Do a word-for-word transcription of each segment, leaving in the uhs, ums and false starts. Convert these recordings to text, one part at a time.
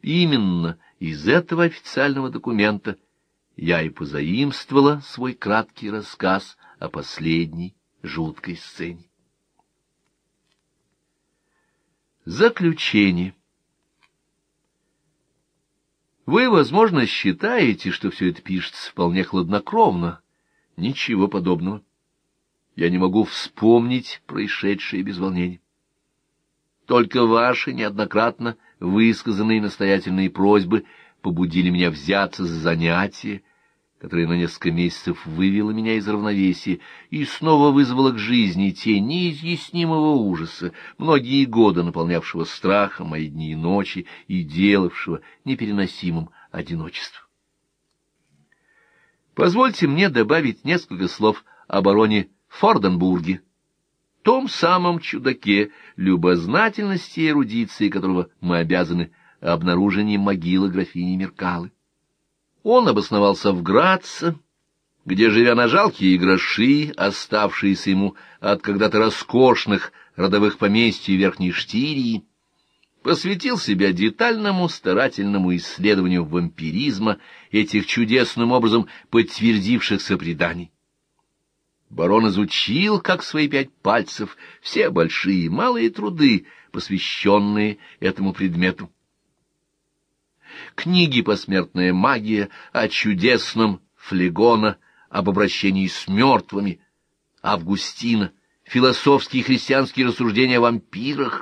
Именно из этого официального документа я и позаимствовала свой краткий рассказ о последней жуткой сцене. Заключение. Вы, возможно, считаете, что все это пишется вполне хладнокровно. Ничего подобного. Я не могу вспомнить происшедшее без волнения. Только ваши неоднократно высказанные настоятельные просьбы побудили меня взяться за занятие, которое на несколько месяцев вывело меня из равновесия и снова вызвало к жизни тень неизъяснимого ужаса, многие годы наполнявшего страхом мои дни и ночи и делавшего непереносимым одиночество. Позвольте мне добавить несколько слов о бароне Форденбурге, том самом чудаке, любознательности и эрудиции которого мы обязаны обнаружением могилы графини Меркалы. Он обосновался в Граце, где, живя на жалкие гроши, оставшиеся ему от когда-то роскошных родовых поместьй Верхней Штирии, посвятил себя детальному старательному исследованию вампиризма, этих чудесным образом подтвердившихся преданий. Барон изучил, как свои пять пальцев, все большие и малые труды, посвященные этому предмету. Книги «Посмертная магия», о чудесном Флегона, об обращении с мертвыми, Августина, философские и христианские рассуждения о вампирах,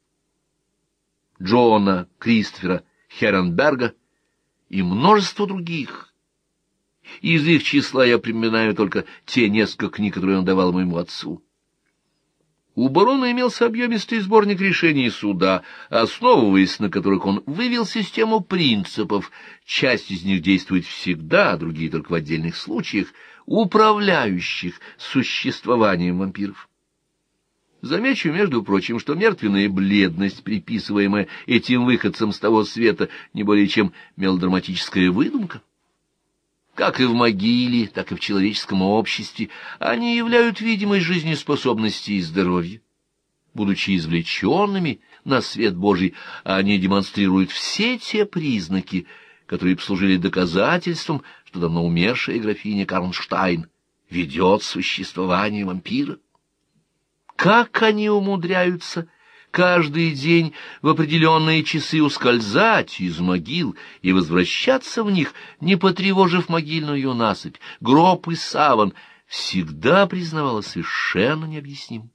Джона Кристофера Херенберга и множество других. Из их числа я припоминаю только те несколько книг, которые он давал моему отцу. У барона имелся объемистый сборник решений суда, основываясь на которых он вывел систему принципов, часть из них действует всегда, а другие только в отдельных случаях, управляющих существованием вампиров. Замечу, между прочим, что мертвенная бледность, приписываемая этим выходцам с того света, не более чем мелодраматическая выдумка. Как и в могиле, так и в человеческом обществе, они являют видимость жизнеспособности и здоровья. Будучи извлеченными на свет Божий, они демонстрируют все те признаки, которые послужили доказательством, что давно умершая графиня Карнштайн ведет существование вампира. Как они умудряются каждый день в определенные часы ускользать из могил и возвращаться в них, не потревожив могильную насыпь, гроб и саван, всегда признавалось совершенно необъяснимым.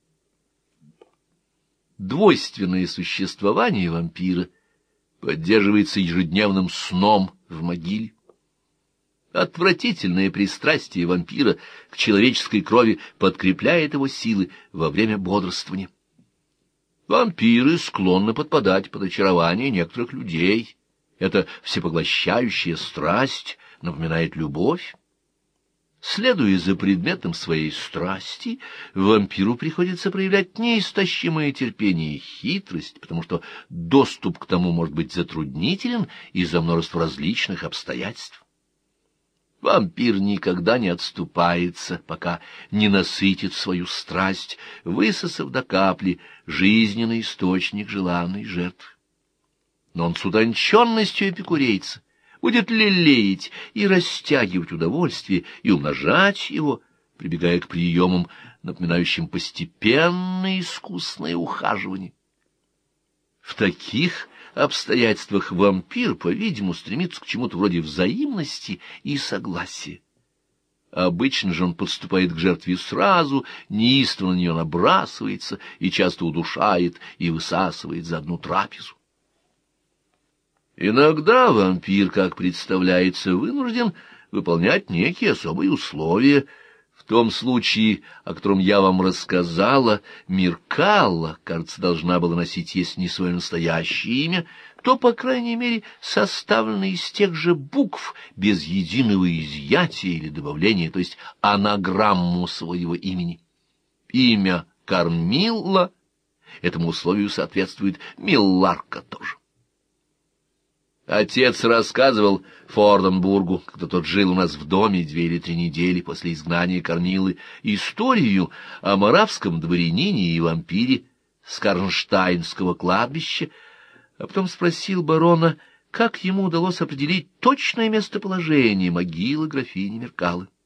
Двойственное существование вампира поддерживается ежедневным сном в могиле. Отвратительное пристрастие вампира к человеческой крови подкрепляет его силы во время бодрствования. Вампиры склонны подпадать под очарование некоторых людей. Эта всепоглощающая страсть напоминает любовь. Следуя за предметом своей страсти, вампиру приходится проявлять неистощимое терпение и хитрость, потому что доступ к тому может быть затруднителен из-за множества различных обстоятельств. Вампир никогда не отступается, пока не насытит свою страсть, высосав до капли жизненный источник желанной жертвы. Но он с утонченностью эпикурейца будет лелеять и растягивать удовольствие и умножать его, прибегая к приемам, напоминающим постепенное искусное ухаживание. В таких обстоятельствах вампир, по-видимому, стремится к чему-то вроде взаимности и согласия. Обычно же он подступает к жертве сразу, неистово на нее набрасывается и часто удушает и высасывает за одну трапезу. Иногда вампир, как представляется, вынужден выполнять некие особые условия. В том случае, о котором я вам рассказала, Меркалла, кажется, должна была носить, если не свое настоящее имя, то, по крайней мере, составлено из тех же букв, без единого изъятия или добавления, то есть анаграмму своего имени. Имя Кармилла этому условию соответствует, Милларка тоже. Отец рассказывал Форденбургу, когда тот жил у нас в доме две или три недели после изгнания Корнилы, историю о моравском дворянине и вампире с Карнштайнского кладбища, а потом спросил барона, как ему удалось определить точное местоположение могилы графини Меркалы.